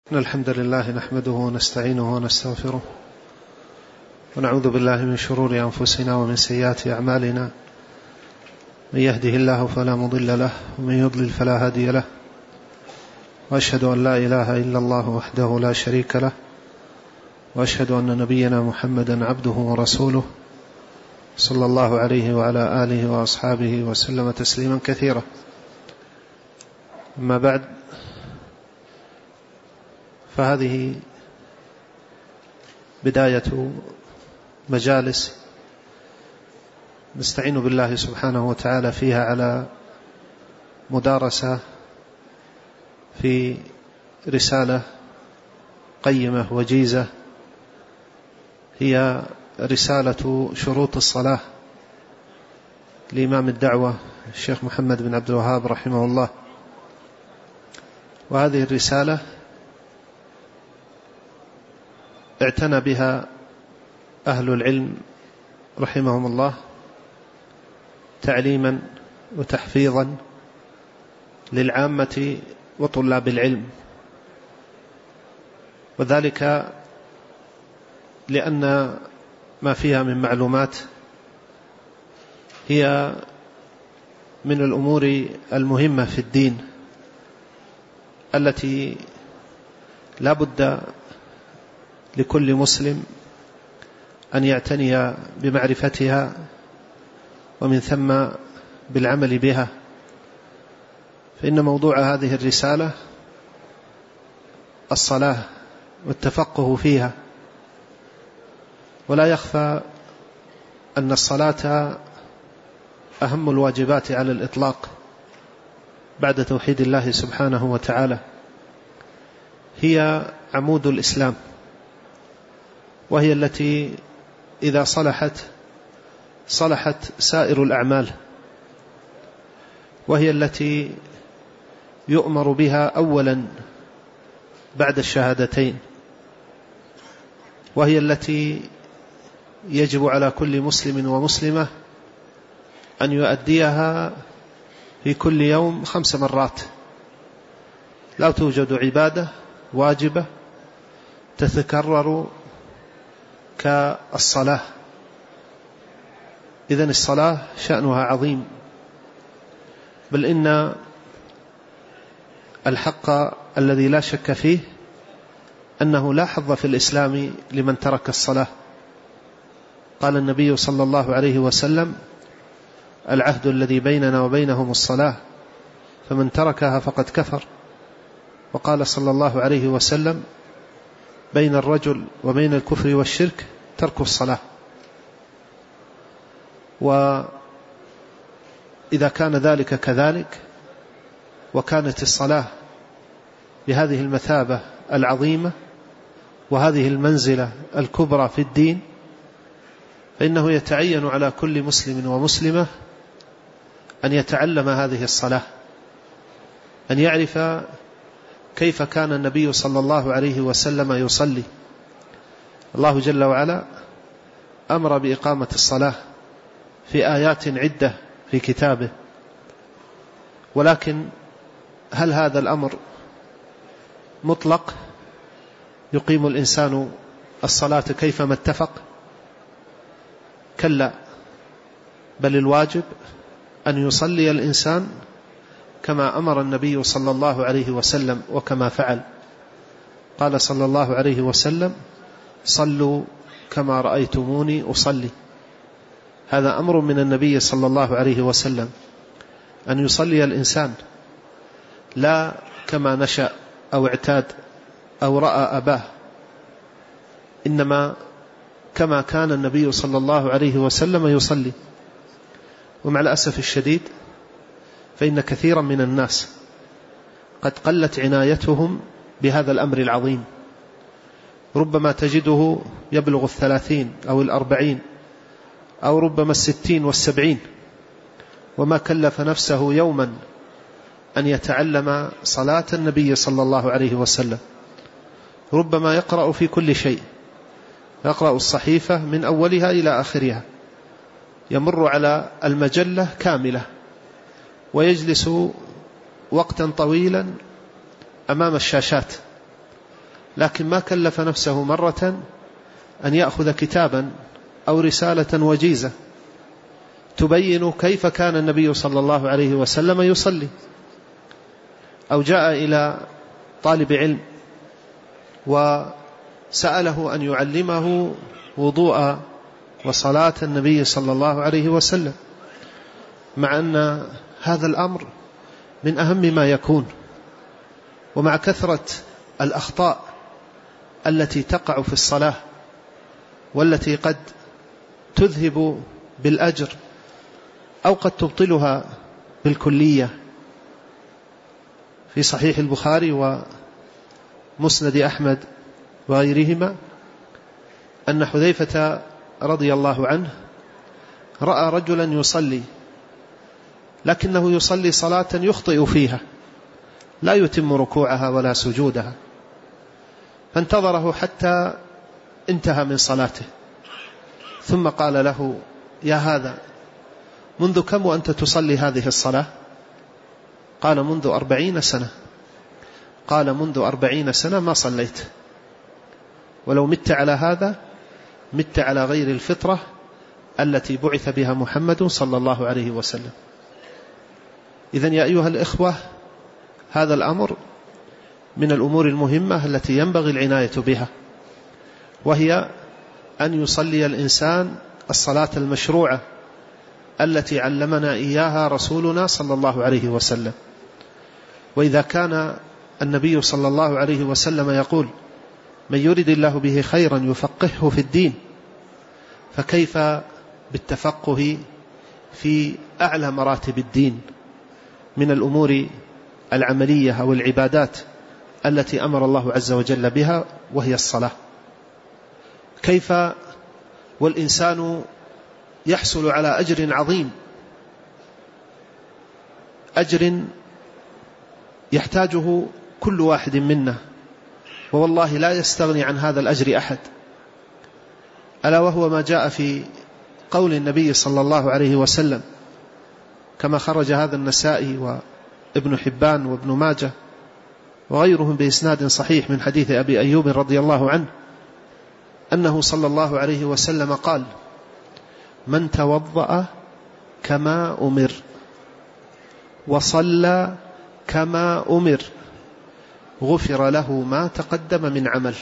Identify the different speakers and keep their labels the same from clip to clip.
Speaker 1: إن الحمد لله نحمده ونستعينه ونستغفره ونعوذ بالله من شرور أنفسنا ومن سيئات أعمالنا. من يهده الله فلا مضل له ومن يضلل فلا هادي له، وأشهد أن لا إله إلا الله وحده لا شريك له، وأشهد أن نبينا محمدا عبده ورسوله صلى الله عليه وعلى آله وأصحابه وسلم تسليما كثيرا. أما بعد، فهذه بداية مجالس نستعين بالله سبحانه وتعالى فيها على مدارسة في رسالة قيمة وجيزة، هي رسالة شروط الصلاة لإمام الدعوة الشيخ محمد بن عبد الوهاب رحمه الله. وهذه الرسالة اعتنى بها أهل العلم رحمهم الله تعليما وتحفيظا للعامة وطلاب العلم، وذلك لأن ما فيها من معلومات هي من الأمور المهمة في الدين التي لا بد لكل مسلم أن يعتني بمعرفتها ومن ثم بالعمل بها. فإن موضوع هذه الرسالة الصلاة والتفقه فيها، ولا يخفى أن الصلاة أهم الواجبات على الإطلاق بعد توحيد الله سبحانه وتعالى، هي عمود الإسلام، وهي التي إذا صلحت سائر الأعمال، وهي التي يؤمر بها أولا بعد الشهادتين، وهي التي يجب على كل مسلم ومسلمة أن يؤديها في كل يوم 5 مرات. لا توجد عبادة واجبة تتكرر كالصلاة. إذن الصلاة شأنها عظيم، بل إن الحق الذي لا شك فيه أنه لا حظ في الإسلام لمن ترك الصلاة. قال النبي صلى الله عليه وسلم: العهد الذي بيننا وبينهم الصلاة، فمن تركها فقد كفر. وقال صلى الله عليه وسلم: بين الرجل وبين الكفر والشرك ترك الصلاة. وإذا كان ذلك كذلك، وكانت الصلاة بهذه المثابة العظيمة وهذه المنزلة الكبرى في الدين، فإنه يتعين على كل مسلم ومسلمة أن يتعلم هذه الصلاة، أن يعرف كيف كان النبي صلى الله عليه وسلم يصلي. الله جل وعلا أمر بإقامة الصلاة في آيات عدة في كتابه، ولكن هل هذا الأمر مطلق يقيم الإنسان الصلاة كيفما اتفق؟ كلا، بل الواجب أن يصلي الإنسان كما أمر النبي صلى الله عليه وسلم وكما فعل. قال صلى الله عليه وسلم: صلوا كما رأيتموني أصلي. هذا أمر من النبي صلى الله عليه وسلم، أن يصلي الإنسان لا كما نشأ أو اعتاد أو رأى أباه، إنما كما كان النبي صلى الله عليه وسلم يصلي. ومع الأسف الشديد فإن كثيرا من الناس قد قلت عنايتهم بهذا الأمر العظيم. ربما تجده يبلغ 30 أو 40 أو ربما 60 و70، وما كلف نفسه يوما أن يتعلم صلاة النبي صلى الله عليه وسلم. ربما يقرأ في كل شيء، يقرأ الصحيفة من أولها إلى آخرها، يمر على المجلة كاملة، ويجلس وقتا طويلا أمام الشاشات، لكن ما كلف نفسه مرة أن يأخذ كتابا أو رسالة وجيزة تبين كيف كان النبي صلى الله عليه وسلم يصلي، أو جاء إلى طالب علم وسأله أن يعلمه وضوء وصلاة النبي صلى الله عليه وسلم، مع أن هذا الأمر من أهم ما يكون، ومع كثرة الأخطاء التي تقع في الصلاة والتي قد تذهب بالأجر أو قد تبطلها بالكلية. في صحيح البخاري ومسند أحمد وغيرهما أن حذيفة رضي الله عنه رأى رجلا يصلي، لكنه يصلي صلاة يخطئ فيها، لا يتم ركوعها ولا سجودها، فانتظره حتى انتهى من صلاته، ثم قال له: يا هذا، منذ كم وأنت تصلي هذه الصلاة؟ قال: منذ 40 سنة. قال: منذ 40 سنة ما صليت، ولو مت على هذا مت على غير الفطرة التي بعث بها محمد صلى الله عليه وسلم. إذن يا أيها الإخوة، هذا الأمر من الأمور المهمة التي ينبغي العناية بها، وهي أن يصلي الإنسان الصلاة المشروعة التي علمنا إياها رسولنا صلى الله عليه وسلم. وإذا كان النبي صلى الله عليه وسلم يقول: من يرد الله به خيرا يفقهه في الدين، فكيف بالتفقه في أعلى مراتب الدين من الأمور العملية أو العبادات التي أمر الله عز وجل بها، وهي الصلاة؟ كيف والإنسان يحصل على أجر عظيم، أجر يحتاجه كل واحد منا، ووالله لا يستغني عن هذا الأجر أحد، ألا وهو ما جاء في قول النبي صلى الله عليه وسلم كما خرج هذا النسائي وابن حبان وابن ماجه وغيرهم بإسناد صحيح من حديث أبي أيوب رضي الله عنه أنه صلى الله عليه وسلم قال: من توضأ كما أمر وصلى كما أمر غفر له ما تقدم من عمل.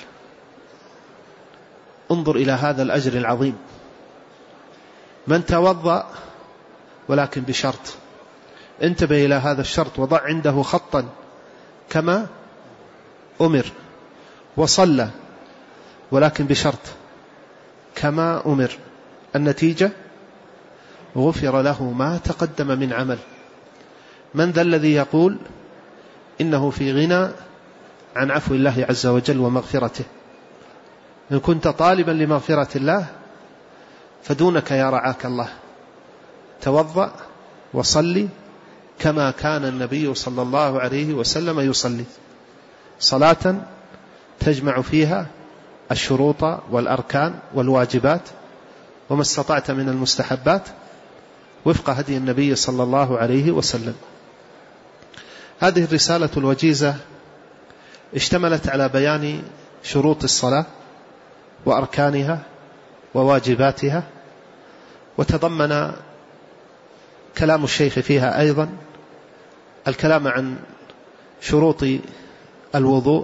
Speaker 1: انظر إلى هذا الأجر العظيم. من توضأ، ولكن بشرط، انتبه إلى هذا الشرط، وضع عنده خطا، كما أمر، وصلى، ولكن بشرط، كما أمر. النتيجة: غفر له ما تقدم من عمل. من ذا الذي يقول إنه في غنى عن عفو الله عز وجل ومغفرته؟ إن كنت طالبا لمغفرة الله فدونك يا رعاك الله، توضأ وصلي كما كان النبي صلى الله عليه وسلم يصلي، صلاة تجمع فيها الشروط والأركان والواجبات وما استطعت من المستحبات وفق هدي النبي صلى الله عليه وسلم. هذه الرسالة الوجيزة اشتملت على بيان شروط الصلاة وأركانها وواجباتها، وتضمن كلام الشيخ فيها أيضا الكلام عن شروط الوضوء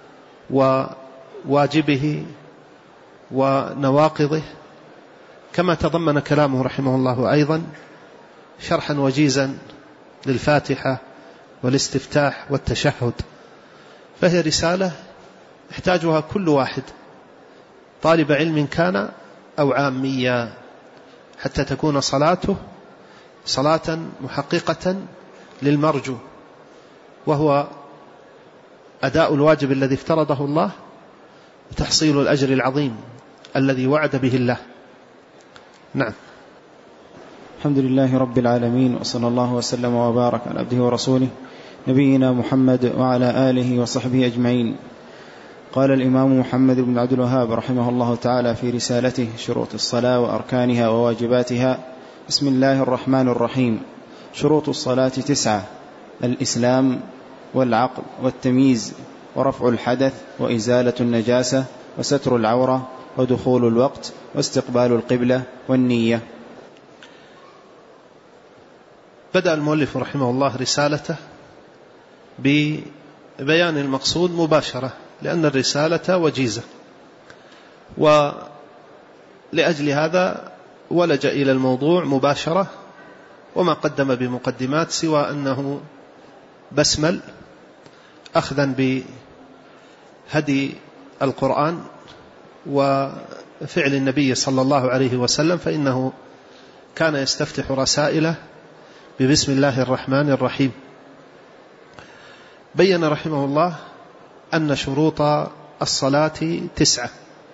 Speaker 1: وواجبه ونواقضه، كما تضمن كلامه رحمه الله أيضا شرحا وجيزا للفاتحة والاستفتاح والتشهد. فهي رسالة يحتاجها كل واحد، طالب علم كان أو عاميا، حتى تكون صلاته صلاة محققة للمرجو، وهو أداء الواجب الذي افترضه الله وتحصيل الأجر العظيم الذي وعد به الله. نعم.
Speaker 2: الحمد لله رب العالمين، وصلى الله وسلم وبارك على عبده ورسوله نبينا محمد وعلى آله وصحبه أجمعين. قال الإمام محمد بن عبد الوهاب رحمه الله تعالى في رسالته شروط الصلاة وأركانها وواجباتها: بسم الله الرحمن الرحيم. شروط الصلاة 9: الإسلام والعقل والتمييز ورفع الحدث وإزالة النجاسة وستر العورة ودخول الوقت واستقبال القبلة والنية.
Speaker 1: بدأ المؤلف رحمه الله رسالته ببيان المقصود مباشرة، لأن الرسالة وجيزة، ولأجل هذا ولج إلى الموضوع مباشرة، وما قدم بمقدمات سوى أنه بسمل أخذا بهدي القرآن وفعل النبي صلى الله عليه وسلم، فإنه كان يستفتح رسائله ببسم الله الرحمن الرحيم. بين رحمه الله أن شروط الصلاة 9،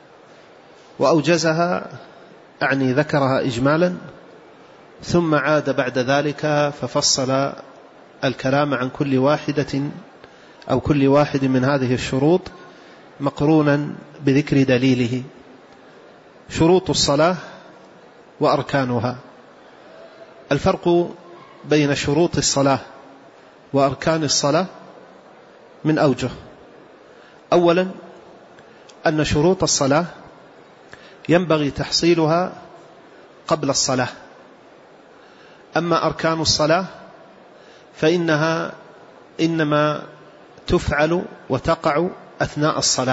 Speaker 1: وأوجزها أعني ذكرها إجمالا، ثم عاد بعد ذلك ففصل الكلام عن كل واحدة أو كل واحد من هذه الشروط مقرونا بذكر دليله. شروط الصلاة وأركانها. الفرق بين شروط الصلاة وأركان الصلاة من أوجه. أولا، أن شروط الصلاة ينبغي تحصيلها قبل الصلاة، أما أركان الصلاة فإنها إنما تفعل وتقع أثناء الصلاة.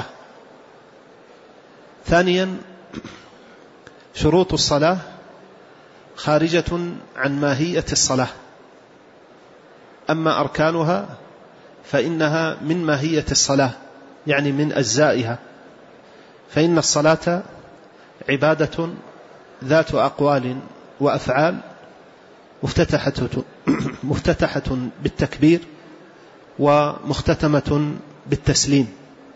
Speaker 1: ثانيا، شروط الصلاة خارجة عن ماهية الصلاة، أما أركانها فإنها من ماهية الصلاة، يعني من أجزائها، فإن الصلاة عبادة ذات أقوال وأفعال مفتتحة بالتكبير ومختتمة بالتسليم.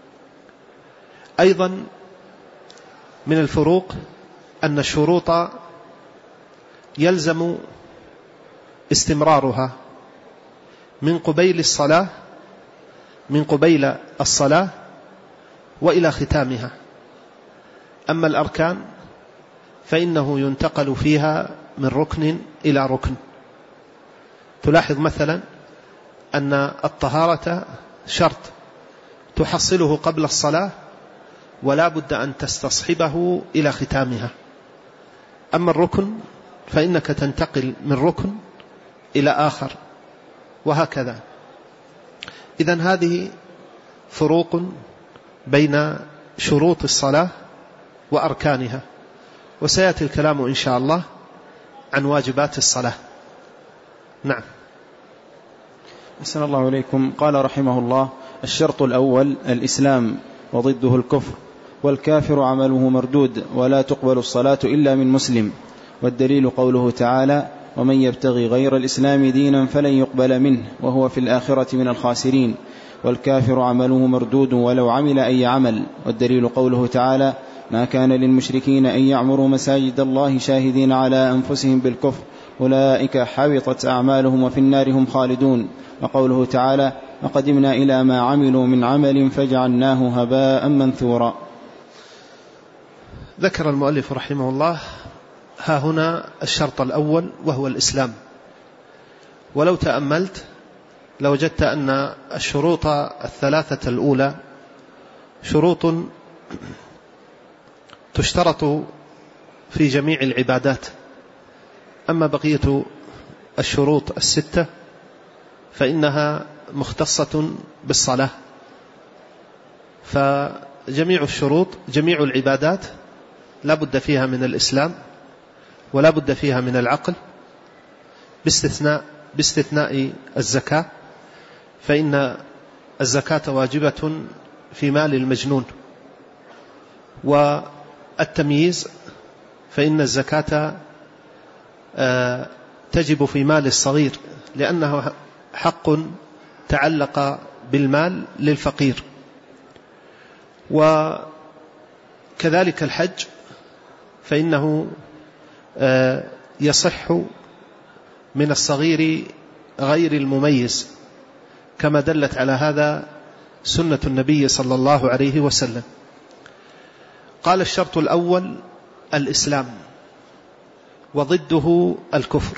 Speaker 1: أيضا من الفروق أن الشروط يلزم استمرارها من قبيل الصلاة وإلى ختامها، أما الأركان فإنه ينتقل فيها من ركن إلى ركن. تلاحظ مثلا أن الطهارة شرط تحصله قبل الصلاة ولا بد أن تستصحبه إلى ختامها، أما الركن فإنك تنتقل من ركن إلى آخر، وهكذا. إذن هذه فروق بين شروط الصلاة وأركانها، وسيأتي الكلام إن شاء الله عن واجبات الصلاة. نعم.
Speaker 2: أحسن الله إليكم. قال رحمه الله: الشرط الأول الإسلام وضده الكفر، والكافر عمله مردود، ولا تقبل الصلاة إلا من مسلم. والدليل قوله تعالى: ومن يبتغي غير الإسلام دينا فلن يقبل منه وهو في الآخرة من الخاسرين. والكافر عمله مردود ولو عمل أي عمل. والدليل قوله تعالى: ما كان للمشركين أن يعمروا مساجد الله شاهدين على أنفسهم بالكفر أولئك حبطت أعمالهم وفي النار هم خالدون. وقوله تعالى: وقدمنا إلى ما عملوا من عمل فجعلناه هباء منثورا.
Speaker 1: ذكر المؤلف رحمه الله ها هنا الشرط الأول وهو الإسلام، ولو تأملت لوجدت أن الشروط الثلاثة الأولى شروط تشترط في جميع العبادات، أما بقية الشروط الستة فإنها مختصة بالصلاة. فجميع الشروط جميع العبادات لا بد فيها من الإسلام ولا بد فيها من العقل، باستثناء الزكاة، فإن الزكاة واجبة في مال المجنون، والتمييز فإن الزكاة تجب في مال الصغير لأنه حق تعلق بالمال للفقير. وكذلك الحج فإنه يصح من الصغير غير المميز، كما دلت على هذا سنة النبي صلى الله عليه وسلم. قال: الشرط الأول الإسلام وضده الكفر.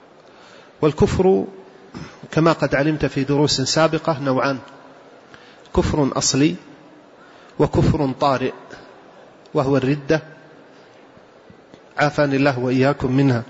Speaker 1: والكفر كما قد علمت في دروس سابقة نوعان: كفر أصلي وكفر طارئ وهو الردة، عافاني الله وإياكم منها.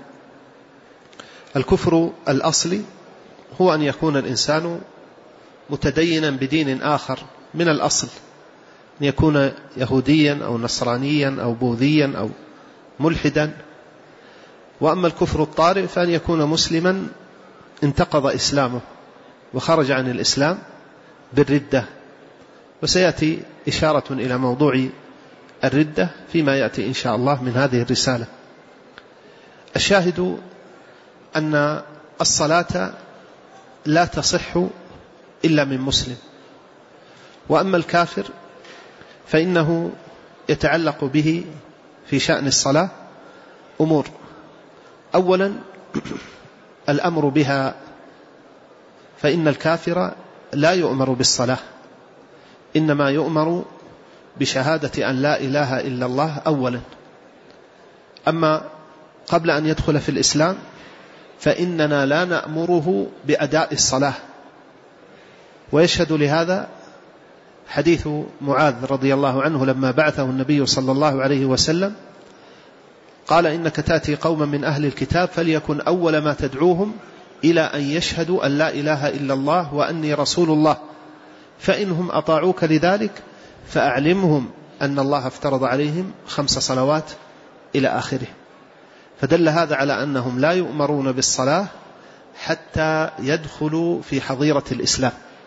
Speaker 1: الكفر الأصلي هو أن يكون الإنسان متدينا بدين آخر من الأصل، أن يكون يهوديا أو نصرانيا أو بوذيا أو ملحدا. وأما الكفر الطارئ فأن يكون مسلما انتقض إسلامه وخرج عن الإسلام بالردة، وسيأتي إشارة إلى موضوع الردة فيما يأتي إن شاء الله من هذه الرسالة. الشاهد أن الصلاة لا تصح إلا من مسلم. وأما الكافر فإنه يتعلق به في شأن الصلاة أمور. أولا الأمر بها، فإن الكافر لا يؤمر بالصلاة، إنما يؤمر بشهادة أن لا إله إلا الله أولا. أما قبل أن يدخل في الإسلام فإننا لا نأمره بأداء الصلاة. ويشهد لهذا حديث معاذ رضي الله عنه لما بعثه النبي صلى الله عليه وسلم قال: إنك تأتي قوما من أهل الكتاب فليكن أول ما تدعوهم إلى أن يشهدوا أن لا إله إلا الله وأني رسول الله، فإنهم أطاعوك لذلك فأعلمهم أن الله افترض عليهم 5 صلوات إلى آخره. فدل هذا على أنهم لا يؤمرون بالصلاة حتى يدخلوا في حظيرة الإسلام.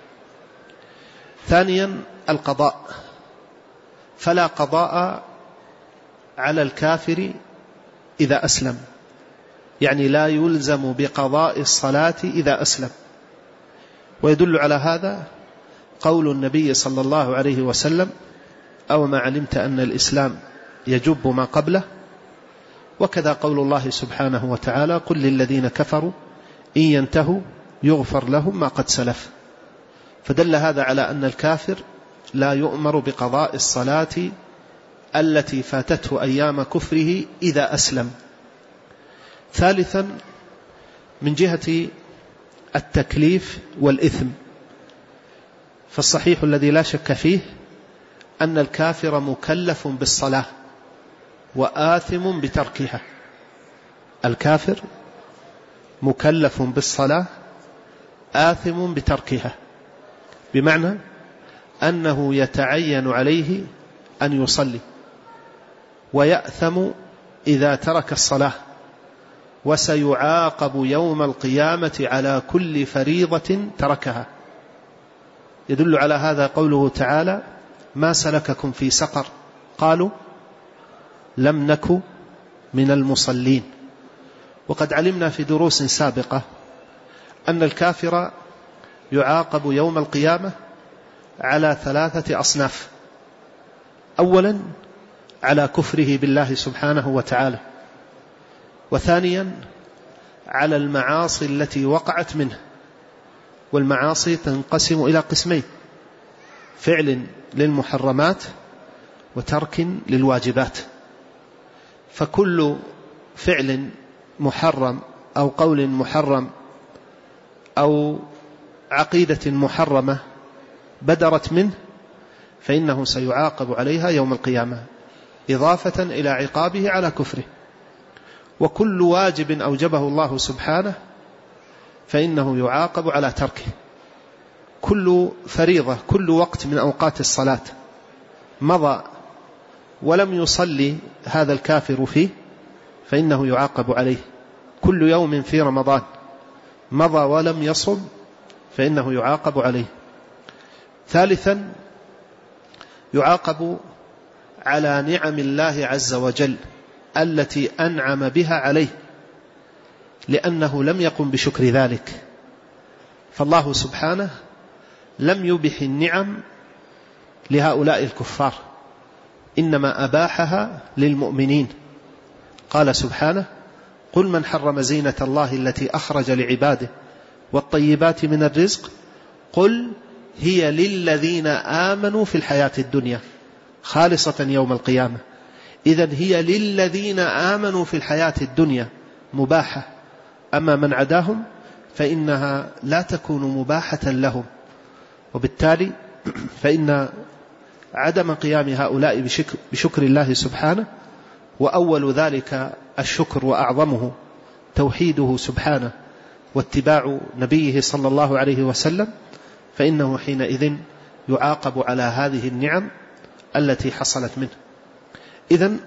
Speaker 1: ثانيا القضاء، فلا قضاء على الكافر إذا أسلم، يعني لا يلزم بقضاء الصلاة إذا أسلم. ويدل على هذا قول النبي صلى الله عليه وسلم: أو ما علمت أن الإسلام يجب ما قبله. وكذا قول الله سبحانه وتعالى: قل للذين كفروا إن ينتهوا يغفر لهم ما قد سلف. فدل هذا على أن الكافر لا يؤمر بقضاء الصلاة التي فاتته أيام كفره إذا أسلم. ثالثا من جهة التكليف والإثم، فالصحيح الذي لا شك فيه أن الكافر مكلف بالصلاة وآثم بتركها. الكافر مكلف بالصلاة آثم بتركها، بمعنى أنه يتعين عليه أن يصلي ويأثم إذا ترك الصلاة، وسيعاقب يوم القيامة على كل فريضة تركها. يدل على هذا قوله تعالى: ما سلككم في سقر؟ قالوا لم نك من المصلين. وقد علمنا في دروس سابقة أن الكافر يعاقب يوم القيامة على 3 أصناف. أولا على كفره بالله سبحانه وتعالى، وثانيا على المعاصي التي وقعت منه. والمعاصي تنقسم إلى قسمين: فعل للمحرمات وترك للواجبات. فكل فعل محرم أو قول محرم أو عقيدة محرمة بدرت منه فإنه سيعاقب عليها يوم القيامة، إضافة إلى عقابه على كفره. وكل واجب أوجبه الله سبحانه فإنه يعاقب على تركه. كل فريضة، كل وقت من أوقات الصلاة مضى ولم يصلي هذا الكافر فيه فإنه يعاقب عليه. كل يوم في رمضان مضى ولم يصم فإنه يعاقب عليه. ثالثا يعاقب على نعم الله عز وجل التي أنعم بها عليه، لأنه لم يقم بشكر ذلك. فالله سبحانه لم يبح النعم لهؤلاء الكفار، إنما أباحها للمؤمنين. قال سبحانه: قل من حرم زينة الله التي أخرج لعباده والطيبات من الرزق قل هي للذين آمنوا في الحياة الدنيا خالصة يوم القيامة. إذن هي للذين آمنوا في الحياة الدنيا مباحة، أما من عداهم فإنها لا تكون مباحة لهم. وبالتالي فإن عدم قيام هؤلاء بشكر الله سبحانه، وأول ذلك الشكر وأعظمه توحيده سبحانه واتباع نبيه صلى الله عليه وسلم، فإنه حينئذ يعاقب على هذه النعم التي حصلت منه. إذن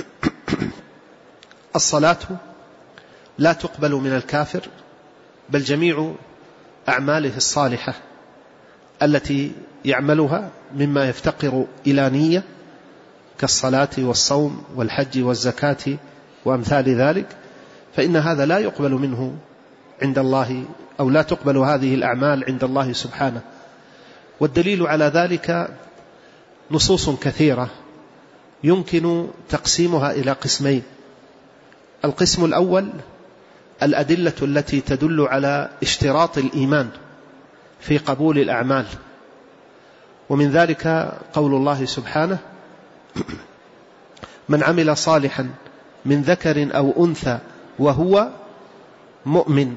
Speaker 1: الصلاة لا تقبل من الكافر، بل جميع أعماله الصالحة التي يعملها مما يفتقر إلى نية كالصلاة والصوم والحج والزكاة وأمثال ذلك، فإن هذا لا يقبل منه عند الله، أو لا تقبل هذه الأعمال عند الله سبحانه. والدليل على ذلك نصوص كثيرة يمكن تقسيمها إلى قسمين. القسم الأول الأدلة التي تدل على اشتراط الإيمان في قبول الأعمال، ومن ذلك قول الله سبحانه: من عمل صالحا من ذكر أو أنثى وهو مؤمن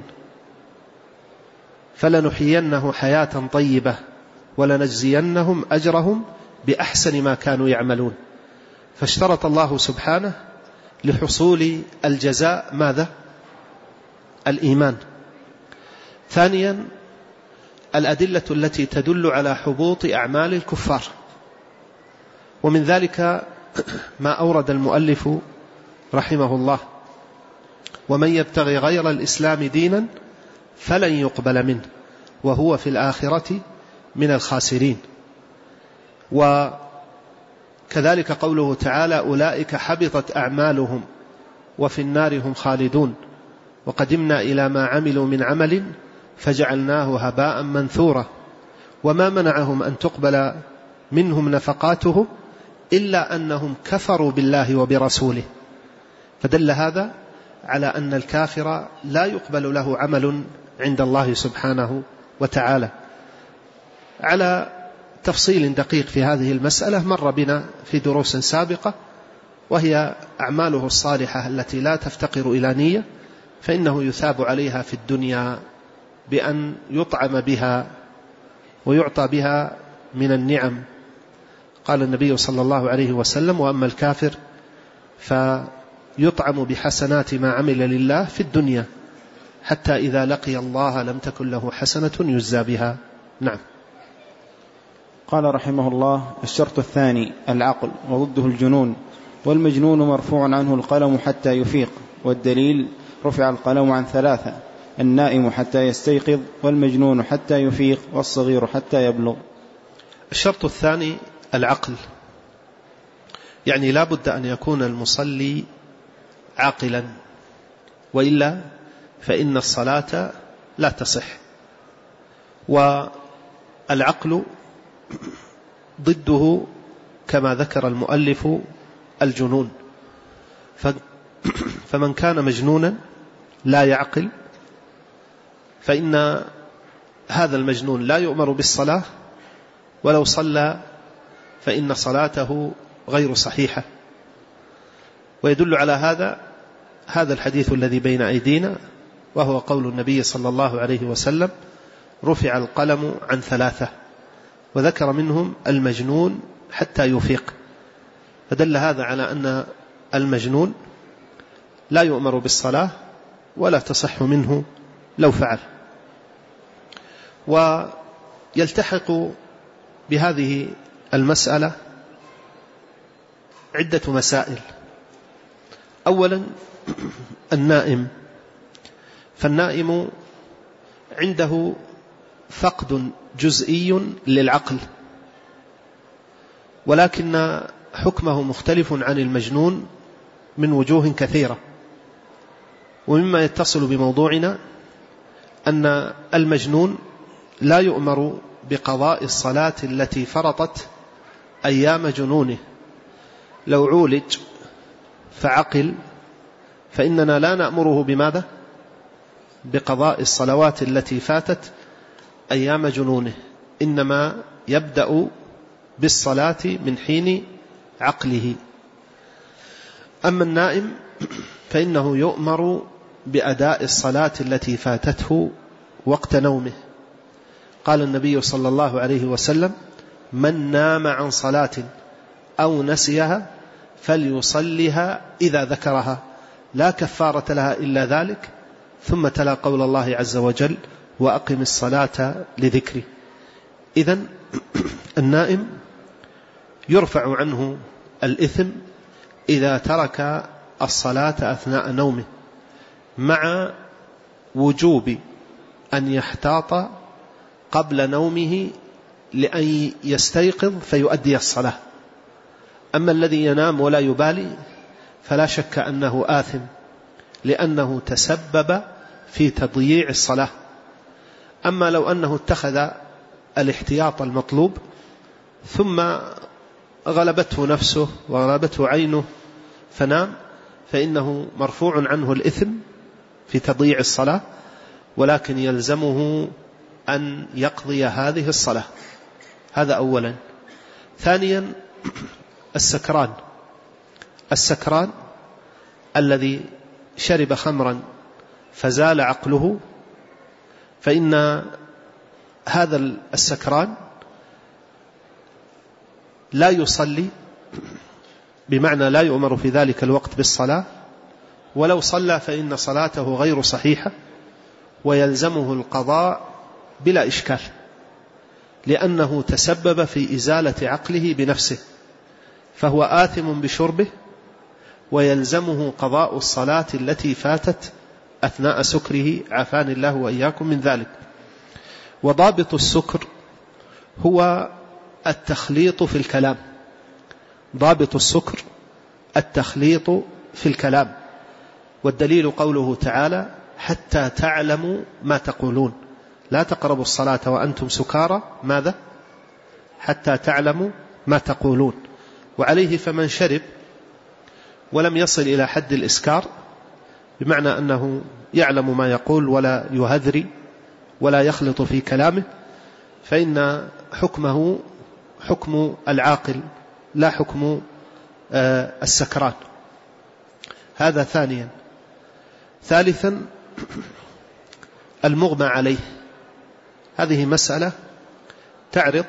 Speaker 1: فلنحيينه حياة طيبة ولنجزينهم أجرهم بأحسن ما كانوا يعملون. فاشترط الله سبحانه لحصول الجزاء ماذا؟ الإيمان. ثانيا الأدلة التي تدل على حبوط أعمال الكفار، ومن ذلك ما أورد المؤلف رحمه الله: ومن يبتغي غير الإسلام دينا فلن يقبل منه وهو في الآخرة من الخاسرين. وكذلك قوله تعالى: أولئك حبطت أعمالهم وفي النار هم خالدون وقدمنا إلى ما عملوا من عمل فجعلناه هباء منثورا وما منعهم أن تقبل منهم نفقاتهم إلا أنهم كفروا بالله وبرسوله. فدل هذا على أن الكافر لا يقبل له عمل عند الله سبحانه وتعالى. على تفصيل دقيق في هذه المسألة مر بنا في دروس سابقة، وهي أعماله الصالحة التي لا تفتقر إلى نية، فإنه يثاب عليها في الدنيا بأن يطعم بها ويعطى بها من النعم. قال النبي صلى الله عليه وسلم: وأما الكافر فيطعم بحسنات ما عمل لله في الدنيا حتى إذا لقي الله لم تكن له حسنة يجزى بها. نعم.
Speaker 2: قال رحمه الله: الشرط الثاني العقل وضده الجنون، والمجنون مرفوع عنه القلم حتى يفيق، والدليل: رفع القلم عن ثلاثة: النائم حتى يستيقظ، والمجنون حتى يفيق، والصغير حتى يبلغ.
Speaker 1: الشرط الثاني العقل، يعني لا بد أن يكون المصلي عاقلا، وإلا فإن الصلاة لا تصح. والعقل ضده كما ذكر المؤلف الجنون، فمن كان مجنونا لا يعقل فإن هذا المجنون لا يؤمر بالصلاة، ولو صلى فإن صلاته غير صحيحة. ويدل على هذا الحديث الذي بين أيدينا، وهو قول النبي صلى الله عليه وسلم: رفع القلم عن ثلاثة، وذكر منهم المجنون حتى يفيق. فدل هذا على أن المجنون لا يؤمر بالصلاة ولا تصح منه لو فعل. ويلتحق بهذه المسألة عدة مسائل. أولا النائم، فالنائم عنده فقد جزئي للعقل، ولكن حكمه مختلف عن المجنون من وجوه كثيرة. ومما يتصل بموضوعنا أن المجنون لا يؤمر بقضاء الصلاة التي فرطت أيام جنونه. لو عولج فعقل فإننا لا نأمره بماذا؟ بقضاء الصلوات التي فاتت أيام جنونه، إنما يبدأ بالصلاة من حين عقله. أما النائم فإنه يؤمر بأداء الصلاة التي فاتته وقت نومه. قال النبي صلى الله عليه وسلم: من نام عن صلاة أو نسيها فليصلها إذا ذكرها لا كفارة لها إلا ذلك. ثم تلا قول الله عز وجل وأقم الصلاة لذكري. إذن النائم يرفع عنه الإثم إذا ترك الصلاة أثناء نومه، مع وجوب أن يحتاط قبل نومه لأن يستيقظ فيؤدي الصلاة. أما الذي ينام ولا يبالي فلا شك أنه آثم، لأنه تسبب في تضييع الصلاة. أما لو أنه اتخذ الاحتياط المطلوب ثم غلبته نفسه وغلبته عينه فنام، فإنه مرفوع عنه الإثم في تضييع الصلاة، ولكن يلزمه أن يقضي هذه الصلاة. هذا أولا. ثانيا السكران الذي شرب خمرا فزال عقله، فإن هذا السكران لا يصلي، بمعنى لا يؤمر في ذلك الوقت بالصلاة، ولو صلى فإن صلاته غير صحيحة ويلزمه القضاء بلا إشكال، لأنه تسبب في إزالة عقله بنفسه، فهو آثم بشربه ويلزمه قضاء الصلاة التي فاتت أثناء سكره، عافاني الله وإياكم من ذلك. وضابط السكر هو التخليط في الكلام. ضابط السكر التخليط في الكلام، والدليل قوله تعالى حتى تعلموا ما تقولون، لا تقربوا الصلاة وأنتم سكارى، ماذا؟ حتى تعلموا ما تقولون. وعليه فمن شرب ولم يصل إلى حد الإسكار، بمعنى أنه يعلم ما يقول ولا يهذري ولا يخلط في كلامه، فإن حكمه حكم العاقل لا حكم السكران. هذا ثانيا. ثالثا المغمى عليه. هذه مسألة تعرض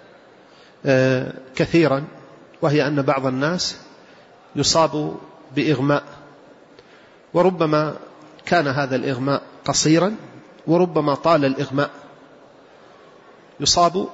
Speaker 1: كثيرا، وهي أن بعض الناس يصاب بإغماء، وربما كان هذا الإغماء قصيرا وربما طال الإغماء. يصاب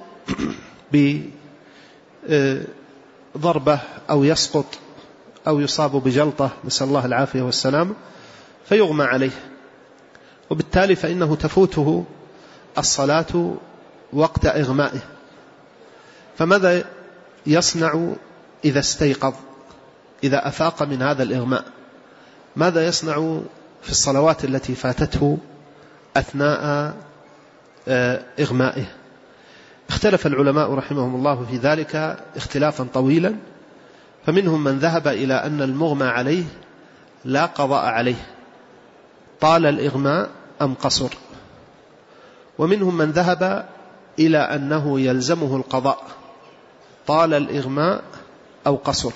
Speaker 1: بضربة أو يسقط أو يصاب بجلطة، نسأل الله العافية والسلام، فيغمى عليه، وبالتالي فإنه تفوته الصلاة وقت إغمائه. فماذا يصنع إذا استيقظ، إذا أفاق من هذا الإغماء؟ ماذا يصنع في الصلوات التي فاتته أثناء إغمائه؟ اختلف العلماء رحمهم الله في ذلك اختلافا طويلا، فمنهم من ذهب إلى أن المغمى عليه لا قضاء عليه، طال الإغماء أم قصر، ومنهم من ذهب إلى أنه يلزمه القضاء طال الإغماء أو قصر.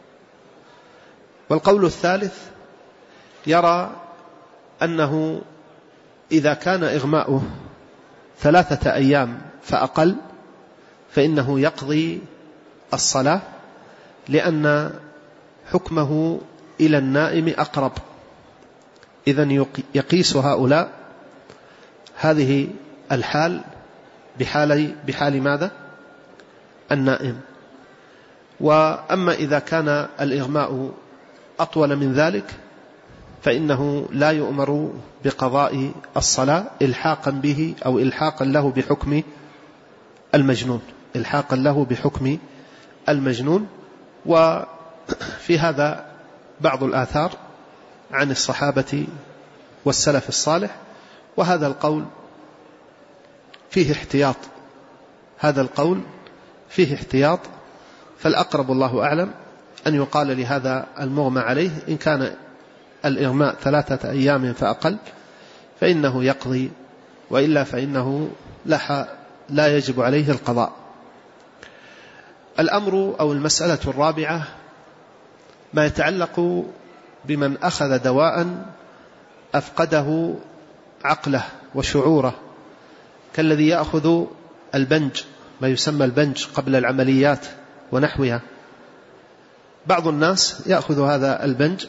Speaker 1: والقول الثالث يرى أنه إذا كان إغماؤه 3 أيام فأقل فإنه يقضي الصلاة، لأن حكمه إلى النائم أقرب. إذن يقيس هؤلاء هذه الحال بحال ماذا؟ النائم. وأما إذا كان الإغماء أطول من ذلك فإنه لا يؤمر بقضاء الصلاة إلحاقا به أو إلحاقا له بحكم المجنون، إلحاقا له بحكم المجنون. وفي هذا بعض الآثار عن الصحابة والسلف الصالح، وهذا القول فيه احتياط، هذا القول فيه احتياط، فالأقرب الله أعلم أن يقال لهذا المغمى عليه إن كان الإغماء 3 أيام فأقل فإنه يقضي، وإلا فإنه لا يجب عليه القضاء. الأمر أو المسألة الرابعة ما يتعلق بمن أخذ دواء أفقده عقله وشعوره، كالذي يأخذ البنج ما يسمى البنج قبل العمليات ونحوها. بعض الناس يأخذ هذا البنج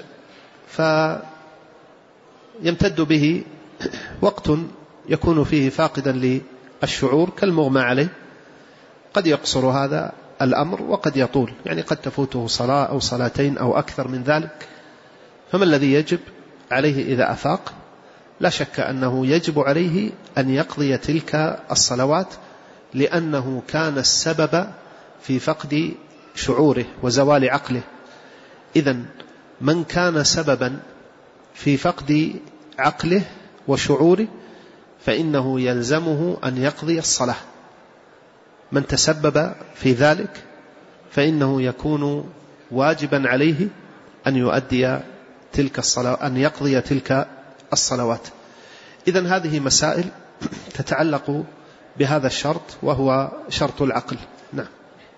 Speaker 1: فيمتد به وقت يكون فيه فاقدا للشعور كالمغمى عليه، قد يقصر هذا الأمر وقد يطول، يعني قد تفوته صلاة أو صلاتين أو أكثر من ذلك. فما الذي يجب عليه إذا أفاق؟ لا شك أنه يجب عليه أن يقضي تلك الصلوات، لأنه كان السبب في فقد شعوره وزوال عقله. إذن من كان سببا في فقد عقله وشعوره فإنه يلزمه أن يقضي الصلاة. من تسبب في ذلك فإنه يكون واجبا عليه أن يؤدي تلك الصلاة، أن يقضي تلك الصلوات. إذن هذه مسائل تتعلق بهذا الشرط وهو شرط العقل. نعم.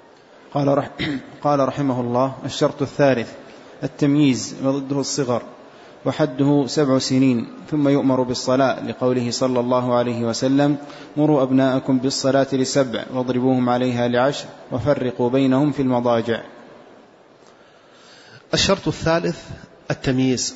Speaker 2: قال رحمه الله: الشرط الثالث التمييز وضده الصغر، وحده 7 سنين، ثم يؤمر بالصلاة لقوله صلى الله عليه وسلم: مروا أبناءكم بالصلاة ل7 واضربوهم عليها ل10 وفرقوا بينهم في المضاجع.
Speaker 1: الشرط الثالث التمييز،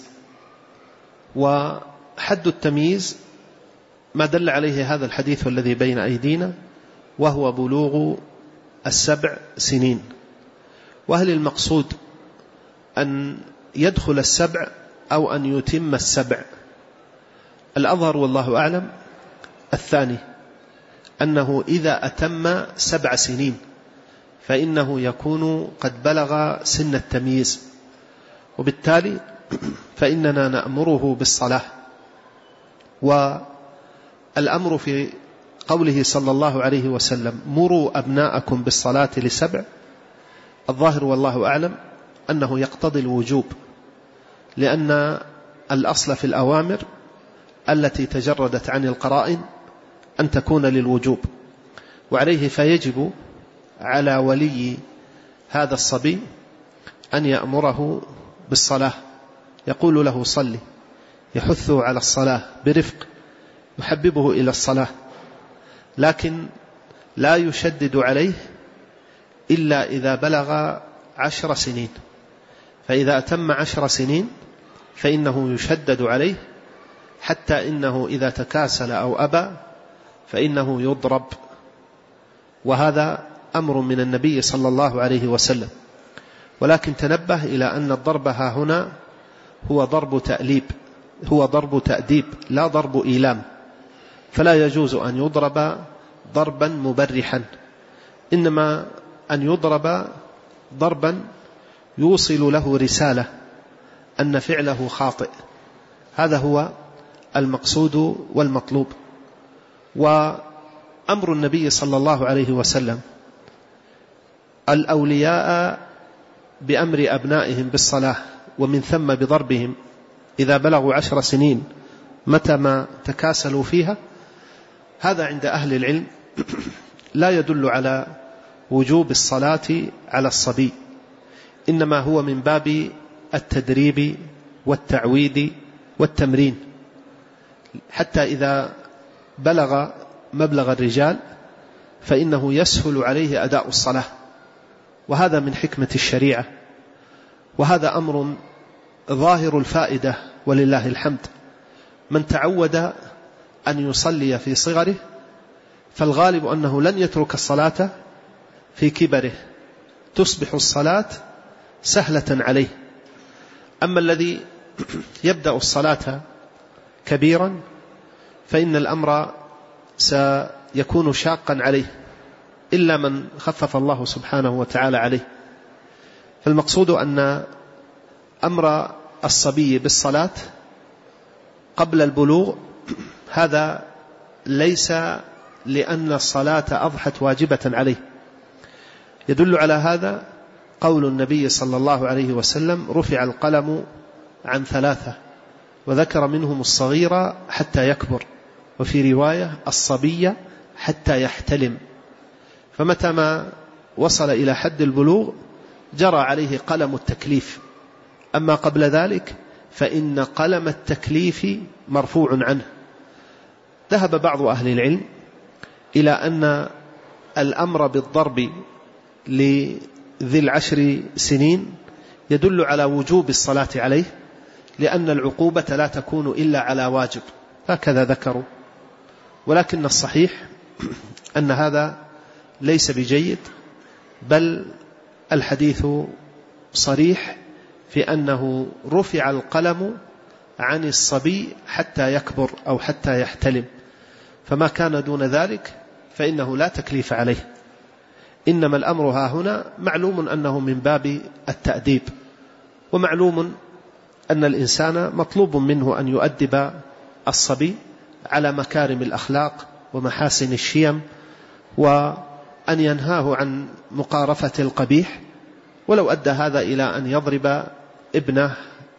Speaker 1: وحد التمييز ما دل عليه هذا الحديث الذي بين أيدينا، وهو بلوغ 7 سنين. وهل المقصود أن يدخل 7 أو أن يتم 7؟ الأظهر والله أعلم الثاني، أنه إذا أتم 7 سنين فإنه يكون قد بلغ سن التمييز، وبالتالي فإننا نأمره بالصلاة. والأمر في قوله صلى الله عليه وسلم: مروا أبناءكم بالصلاة ل7، الظاهر والله أعلم أنه يقتضي الوجوب، لأن الأصل في الأوامر التي تجردت عن القرائن أن تكون للوجوب، وعليه فيجب على ولي هذا الصبي أن يأمره بالصلاة، يقول له صلي، يحثه على الصلاة برفق، يحببه إلى الصلاة، لكن لا يشدد عليه إلا إذا بلغ 10 سنين. فإذا أتم 10 سنين فإنه يشدد عليه، حتى إنه إذا تكاسل أو أبى فإنه يضرب. وهذا أمر من النبي صلى الله عليه وسلم. ولكن تنبه إلى أن الضرب هنا هو ضرب تأليب، هو ضرب تأديب لا ضرب إيلام، فلا يجوز أن يضرب ضربا مبرحا، إنما أن يضرب ضربا يوصل له رسالة أن فعله خاطئ. هذا هو المقصود والمطلوب. وأمر النبي صلى الله عليه وسلم الأولياء بأمر أبنائهم بالصلاة ومن ثم بضربهم إذا بلغوا 10 سنين متى ما تكاسلوا فيها، هذا عند أهل العلم لا يدل على وجوب الصلاة على الصبي، إنما هو من باب التدريب والتعويد والتمرين، حتى إذا بلغ مبلغ الرجال فإنه يسهل عليه أداء الصلاة، وهذا من حكمة الشريعة، وهذا أمر ظاهر الفائدة ولله الحمد. من تعود أن يصلي في صغره فالغالب أنه لن يترك الصلاة في كبره، تصبح الصلاة سهلة عليه. أما الذي يبدأ الصلاة كبيرا فإن الأمر سيكون شاقا عليه، إلا من خفف الله سبحانه وتعالى عليه. فالمقصود أن أمر الصبي بالصلاة قبل البلوغ هذا ليس لأن الصلاة أضحت واجبة عليه. يدل على هذا قول النبي صلى الله عليه وسلم: رفع القلم عن 3، وذكر منهم الصغير حتى يكبر، وفي رواية الصبي حتى يحتلم. فمتى ما وصل إلى حد البلوغ جرى عليه قلم التكليف، أما قبل ذلك فإن قلم التكليف مرفوع عنه. ذهب بعض أهل العلم إلى أن الأمر بالضرب لذي 10 سنين يدل على وجوب الصلاة عليه، لأن العقوبة لا تكون إلا على واجب، هكذا ذكروا. ولكن الصحيح أن هذا ليس بجيد، بل الحديث صريح في أنه رفع القلم عن الصبي حتى يكبر أو حتى يحتلم، فما كان دون ذلك فإنه لا تكليف عليه. إنما الأمر ها هنا معلوم أنه من باب التأديب، ومعلوم أن الإنسان مطلوب منه أن يؤدب الصبي على مكارم الأخلاق ومحاسن الشيم، وأن ينهاه عن مقارفة القبيح، ولو أدى هذا إلى أن يضرب ابنه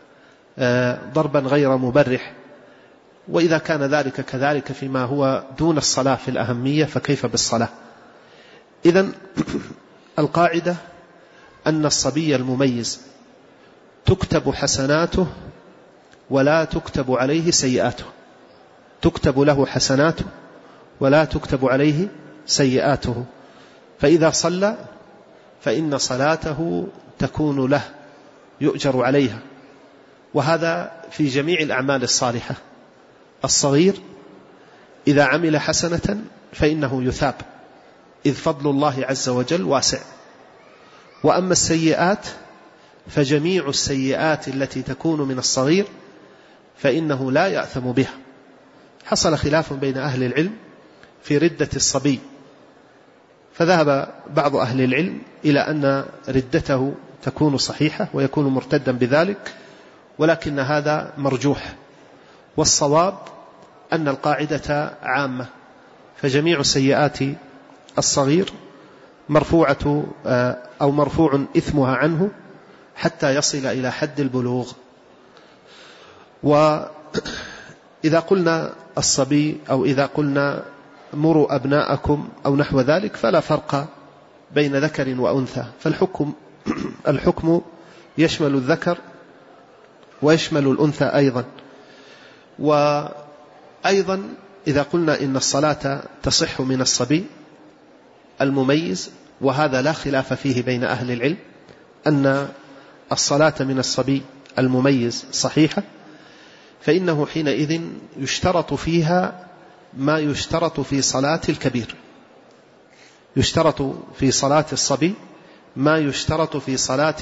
Speaker 1: ضربا غير مبرح. وإذا كان ذلك كذلك فيما هو دون الصلاة في الأهمية، فكيف بالصلاة؟ إذن القاعدة أن الصبي المميز تكتب حسناته ولا تكتب عليه سيئاته، تكتب له حسناته ولا تكتب عليه سيئاته. فإذا صلى فإن صلاته تكون له، يؤجر عليها، وهذا في جميع الأعمال الصالحة. الصغير إذا عمل حسنة فإنه يثاب، إذ فضل الله عز وجل واسع. وأما السيئات فجميع السيئات التي تكون من الصغير فإنه لا يأثم بها. حصل خلاف بين أهل العلم في ردة الصبي، فذهب بعض أهل العلم إلى أن ردته تكون صحيحة ويكون مرتدا بذلك، ولكن هذا مرجوح، والصواب أن القاعدة عامة، فجميع سيئات الصغير مرفوعة أو مرفوع إثمها عنه حتى يصل إلى حد البلوغ. وإذا قلنا الصبي أو إذا قلنا مروا أبناءكم أو نحو ذلك فلا فرق بين ذكر وأنثى، فالحكم يشمل الذكر ويشمل الأنثى أيضا. وأيضا إذا قلنا إن الصلاة تصح من الصبي المميز، وهذا لا خلاف فيه بين أهل العلم أن الصلاة من الصبي المميز صحيحة، فإنه حينئذ يشترط فيها ما يشترط في صلاة الكبير، يشترط في صلاة الصبي ما يشترط في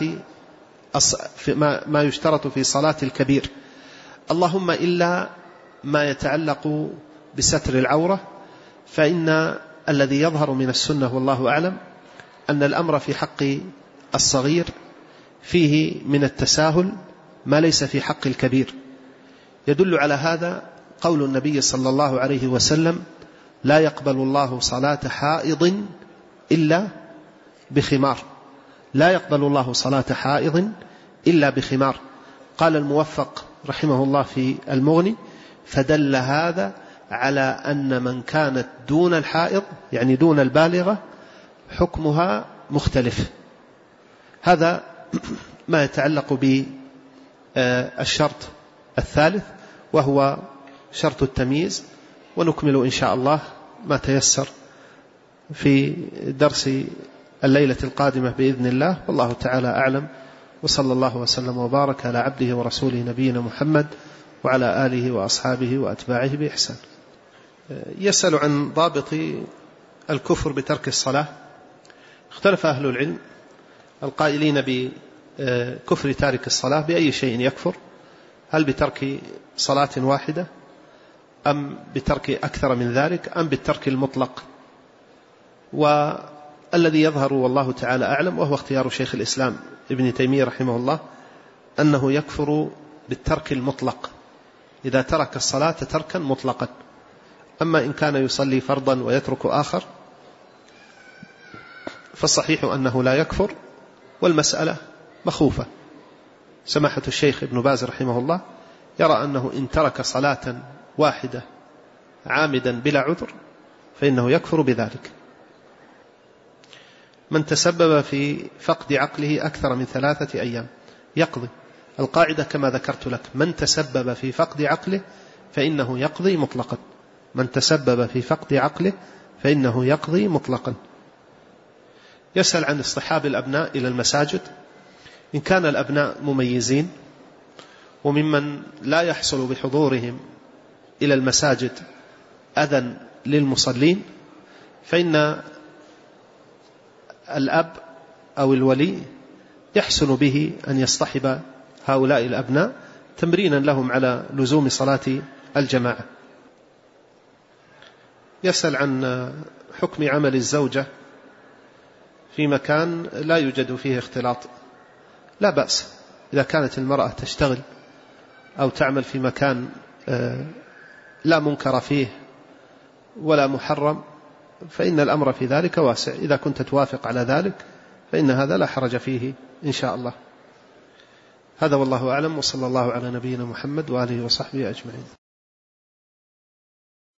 Speaker 1: صلاة الكبير، اللهم إلا ما يتعلق بستر العورة، فإن الذي يظهر من السنة والله أعلم أن الأمر في حق الصغير فيه من التساهل ما ليس في حق الكبير. يدل على هذا قول النبي صلى الله عليه وسلم: لا يقبل الله صلاة حائض إلا بخمار، لا يقبل الله صلاة حائض إلا بخمار. قال الموفق رحمه الله في المغني: فدل هذا على أن من كانت دون الحائض يعني دون البالغة حكمها مختلف. هذا ما يتعلق بالشرط الثالث وهو شرط التمييز، ونكمل إن شاء الله ما تيسر في درس الليلة القادمة بإذن الله، والله تعالى أعلم، وصلى الله وسلم وبارك على عبده ورسوله نبينا محمد وعلى آله وأصحابه وأتباعه بإحسان. يسأل عن ضابط الكفر بترك الصلاة. اختلف أهل العلم القائلين بكفر تارك الصلاة بأي شيء يكفر، هل بترك صلاة واحدة أم بترك أكثر من ذلك أم بالترك المطلق؟ والذي يظهر والله تعالى أعلم وهو اختيار شيخ الإسلام ابن تيمية رحمه الله أنه يكفر بالترك المطلق إذا ترك الصلاة تركا مطلقا. أما إن كان يصلي فرضا ويترك آخر فالصحيح أنه لا يكفر، والمسألة مخوفة. سماحة الشيخ ابن باز رحمه الله يرى أنه إن ترك صلاة واحدة عامدا بلا عذر فإنه يكفر بذلك. من تسبب في فقد عقله أكثر من 3 أيام يقضي. القاعدة كما ذكرت لك: من تسبب في فقد عقله فإنه يقضي مطلقا، من تسبب في فقد عقله فإنه يقضي مطلقا. يسأل عن اصطحاب الأبناء إلى المساجد. إن كان الأبناء مميزين وممن لا يحصل بحضورهم إلى المساجد أذى للمصلين، فإن الأب أو الولي يحسن به أن يصطحب هؤلاء الأبناء تمرينا لهم على لزوم صلاة الجماعة. يسأل عن حكم عمل الزوجة في مكان لا يوجد فيه اختلاط. لا بأس إذا كانت المرأة تشتغل أو تعمل في مكان لا منكر فيه ولا محرم، فإن الأمر في ذلك واسع. إذا كنت توافق على ذلك فإن هذا لا حرج فيه إن شاء الله. هذا والله أعلم، وصلى الله على نبينا محمد وآله وصحبه أجمعين.